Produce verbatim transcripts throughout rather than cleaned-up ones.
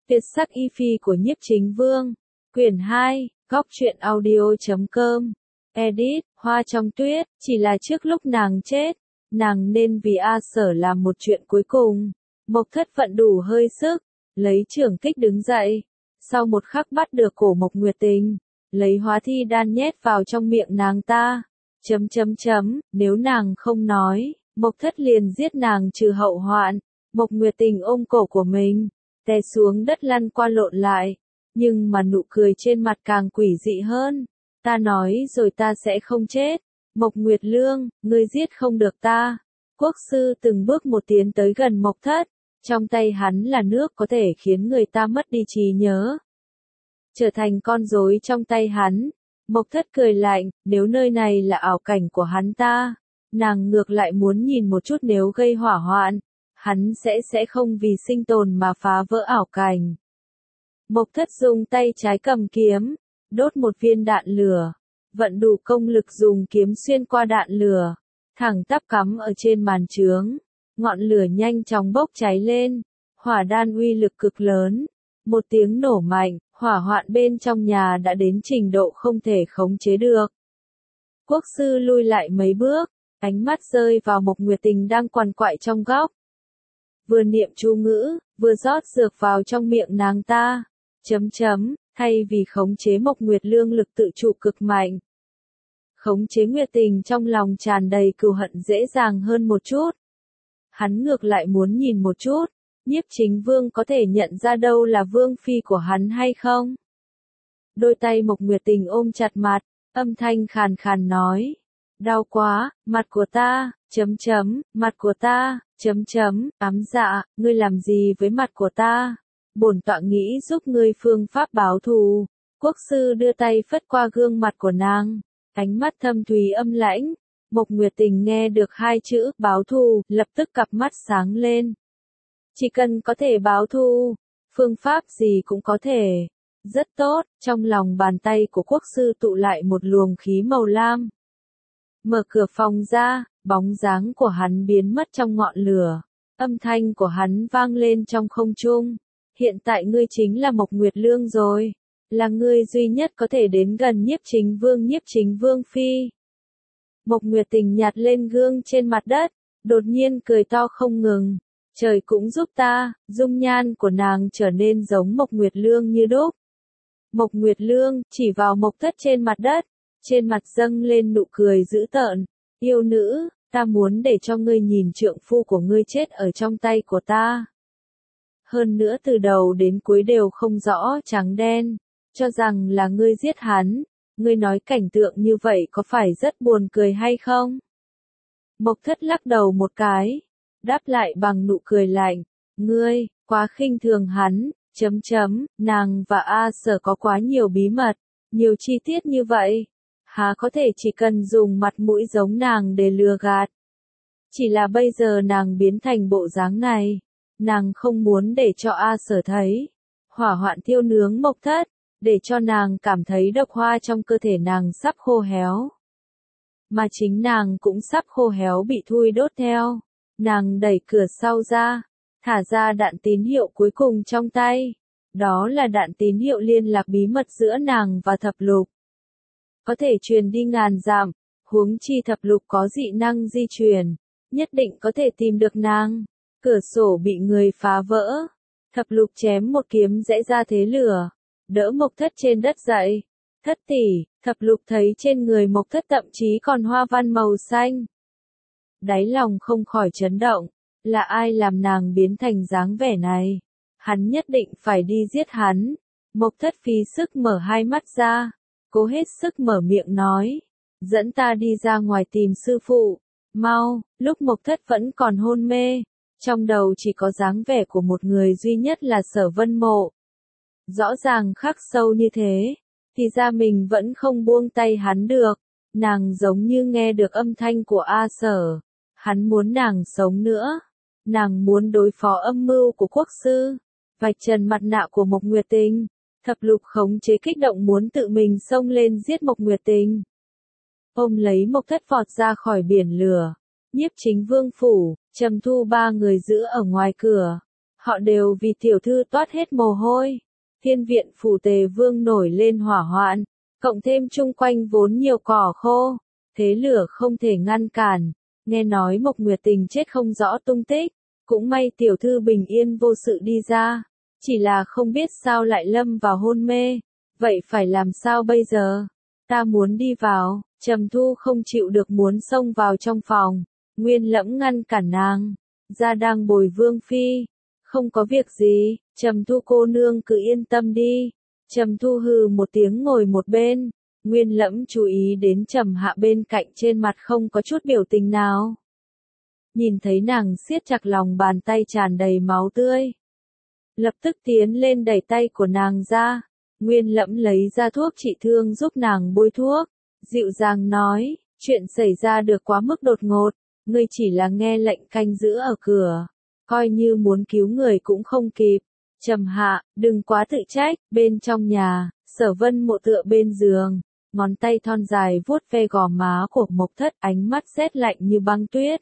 Tuyệt sắc y phi của Nhiếp Chính Vương. Quyển hai, góc truyện audio chấm com. Edit, Hoa trong tuyết, chỉ là trước lúc nàng chết, nàng nên vì A Sở làm một chuyện cuối cùng. Mộc Thất vận đủ hơi sức, lấy trưởng kích đứng dậy, sau một khắc bắt được cổ Mộc Nguyệt Tình, lấy hóa thi đan nhét vào trong miệng nàng ta. Chấm chấm chấm, nếu nàng không nói, Mộc Thất liền giết nàng trừ hậu hoạn. Mộc Nguyệt Tình ôm cổ của mình, té xuống đất lăn qua lộn lại, nhưng mà nụ cười trên mặt càng quỷ dị hơn. Ta nói rồi ta sẽ không chết. Mộc Nguyệt Lương, ngươi giết không được ta. Quốc sư từng bước một tiến tới gần Mộc Thất, trong tay hắn là nước có thể khiến người ta mất đi trí nhớ. Trở thành con rối trong tay hắn. Mộc Thất cười lạnh, nếu nơi này là ảo cảnh của hắn ta, nàng ngược lại muốn nhìn một chút nếu gây hỏa hoạn, hắn sẽ sẽ không vì sinh tồn mà phá vỡ ảo cảnh. Mộc Thất dùng tay trái cầm kiếm, đốt một viên đạn lửa, vận đủ công lực dùng kiếm xuyên qua đạn lửa, thẳng tắp cắm ở trên màn chướng, ngọn lửa nhanh chóng bốc cháy lên, hỏa đan uy lực cực lớn, một tiếng nổ mạnh, hỏa hoạn bên trong nhà đã đến trình độ không thể khống chế được. Quốc sư lui lại mấy bước, ánh mắt rơi vào Mộc Nguyệt Tình đang quằn quại trong góc. Vừa niệm chú ngữ, vừa rót dược vào trong miệng nàng ta. Chấm chấm, thay vì khống chế Mộc Nguyệt Lương lực tự chủ cực mạnh. Khống chế Nguyệt Tình trong lòng tràn đầy cừu hận dễ dàng hơn một chút. Hắn ngược lại muốn nhìn một chút, Nhiếp Chính Vương có thể nhận ra đâu là vương phi của hắn hay không? Đôi tay Mộc Nguyệt Tình ôm chặt mặt, âm thanh khàn khàn nói. Đau quá, mặt của ta, chấm chấm, mặt của ta, chấm chấm, ám dạ, ngươi làm gì với mặt của ta? Bổn tọa nghĩ giúp ngươi phương pháp báo thù. Quốc sư đưa tay phất qua gương mặt của nàng, ánh mắt thâm thúy âm lãnh. Mộc Nguyệt Tình nghe được hai chữ báo thù, lập tức cặp mắt sáng lên. Chỉ cần có thể báo thù, phương pháp gì cũng có thể. Rất tốt, trong lòng bàn tay của quốc sư tụ lại một luồng khí màu lam. Mở cửa phòng ra, bóng dáng của hắn biến mất trong ngọn lửa. Âm thanh của hắn vang lên trong không trung. Hiện tại ngươi chính là Mộc Nguyệt Lương rồi. Là ngươi duy nhất có thể đến gần Nhiếp Chính Vương Nhiếp Chính Vương Phi. Mộc Nguyệt Tình nhặt lên gương trên mặt đất, đột nhiên cười to không ngừng. Trời cũng giúp ta, dung nhan của nàng trở nên giống Mộc Nguyệt Lương như đúc. Mộc Nguyệt Lương chỉ vào Mộc Thất trên mặt đất, trên mặt dâng lên nụ cười dữ tợn. Yêu nữ, ta muốn để cho ngươi nhìn trượng phu của ngươi chết ở trong tay của ta. Hơn nữa từ đầu đến cuối đều không rõ trắng đen, cho rằng là ngươi giết hắn. Ngươi nói cảnh tượng như vậy có phải rất buồn cười hay không? Mộc Thất lắc đầu một cái, đáp lại bằng nụ cười lạnh. Ngươi, quá khinh thường hắn, chấm chấm, nàng và A Sở có quá nhiều bí mật, nhiều chi tiết như vậy. Há có thể chỉ cần dùng mặt mũi giống nàng để lừa gạt. Chỉ là bây giờ nàng biến thành bộ dáng này, nàng không muốn để cho A Sở thấy. Hỏa hoạn thiêu nướng Mộc Thất, để cho nàng cảm thấy độc hoa trong cơ thể nàng sắp khô héo. Mà chính nàng cũng sắp khô héo bị thui đốt theo. Nàng đẩy cửa sau ra, thả ra đạn tín hiệu cuối cùng trong tay. Đó là đạn tín hiệu liên lạc bí mật giữa nàng và thập lục. Có thể truyền đi ngàn dặm, huống chi thập lục có dị năng di truyền, nhất định có thể tìm được nàng. Cửa sổ bị người phá vỡ, thập lục chém một kiếm rẽ ra thế lửa, đỡ Mộc Thất trên đất dậy. Thất tỷ, thập lục thấy trên người Mộc Thất thậm chí còn hoa văn màu xanh. Đáy lòng không khỏi chấn động, là ai làm nàng biến thành dáng vẻ này? Hắn nhất định phải đi giết hắn. Mộc Thất phí sức mở hai mắt ra, cố hết sức mở miệng nói, dẫn ta đi ra ngoài tìm sư phụ, mau. Lúc Mộc Thất vẫn còn hôn mê, trong đầu chỉ có dáng vẻ của một người duy nhất là Sở Vân Mộ. Rõ ràng khắc sâu như thế, thì ra mình vẫn không buông tay hắn được. Nàng giống như nghe được âm thanh của A Sở. Hắn muốn nàng sống nữa. Nàng muốn đối phó âm mưu của quốc sư, vạch trần mặt nạ của Mộc Nguyệt Tình. Thập lục khống chế kích động muốn tự mình xông lên giết Mộc Nguyệt Tình. Ôm lấy Mộc Thất vọt ra khỏi biển lửa. Nhiếp Chính Vương phủ, Trầm Thu ba người giữ ở ngoài cửa. Họ đều vì tiểu thư toát hết mồ hôi. Thiên viện phủ Tề Vương nổi lên hỏa hoạn, cộng thêm chung quanh vốn nhiều cỏ khô, thế lửa không thể ngăn cản. Nghe nói Mộc Nguyệt Tình chết không rõ tung tích, cũng may tiểu thư bình yên vô sự đi ra, chỉ là không biết sao lại lâm vào hôn mê, vậy phải làm sao bây giờ? Ta muốn đi vào. Trầm Thu không chịu được muốn xông vào trong phòng, Nguyên Lẫm ngăn cản nàng, ra đang bồi Vương phi, không có việc gì, Trầm Thu cô nương cứ yên tâm đi. Trầm Thu hừ một tiếng ngồi một bên, Nguyên Lẫm chú ý đến Trầm Hạ bên cạnh trên mặt không có chút biểu tình nào. Nhìn thấy nàng siết chặt lòng bàn tay tràn đầy máu tươi, lập tức tiến lên đẩy tay của nàng ra. Nguyên Lẫm lấy ra thuốc trị thương giúp nàng bôi thuốc, dịu dàng nói, chuyện xảy ra được quá mức đột ngột, ngươi chỉ là nghe lệnh canh giữ ở cửa, coi như muốn cứu người cũng không kịp. Trầm Hạ, đừng quá tự trách. Bên trong nhà, Sở Vân Mộ tựa bên giường, ngón tay thon dài vuốt ve gò má của Mộc Thất, ánh mắt rét lạnh như băng tuyết.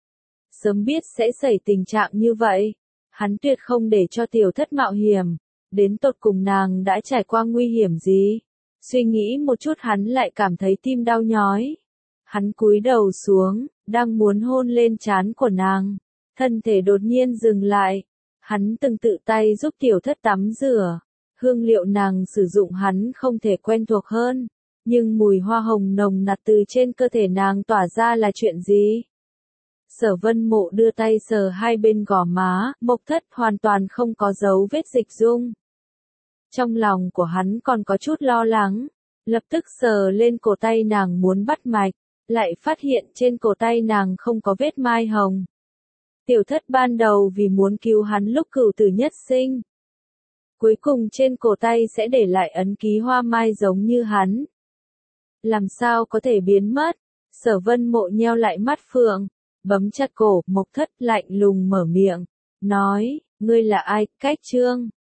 Sớm biết sẽ xảy tình trạng như vậy, hắn tuyệt không để cho tiểu thất mạo hiểm. Đến tột cùng nàng đã trải qua nguy hiểm gì? Suy nghĩ một chút hắn lại cảm thấy tim đau nhói. Hắn cúi đầu xuống, đang muốn hôn lên trán của nàng, thân thể đột nhiên dừng lại. Hắn từng tự tay giúp tiểu thất tắm rửa, hương liệu nàng sử dụng hắn không thể quen thuộc hơn, nhưng mùi hoa hồng nồng nặc từ trên cơ thể nàng tỏa ra là chuyện gì? Sở Vân Mộ đưa tay sờ hai bên gò má, Mộc Thất hoàn toàn không có dấu vết dịch dung. Trong lòng của hắn còn có chút lo lắng, lập tức sờ lên cổ tay nàng muốn bắt mạch, lại phát hiện trên cổ tay nàng không có vết mai hồng. Tiểu thất ban đầu vì muốn cứu hắn lúc cửu tử nhất sinh, cuối cùng trên cổ tay sẽ để lại ấn ký hoa mai giống như hắn. Làm sao có thể biến mất? Sở Vân Mộ nheo lại mắt phượng, bấm chặt cổ. Mộc Thất lạnh lùng mở miệng, nói, ngươi là ai? Cách Trương.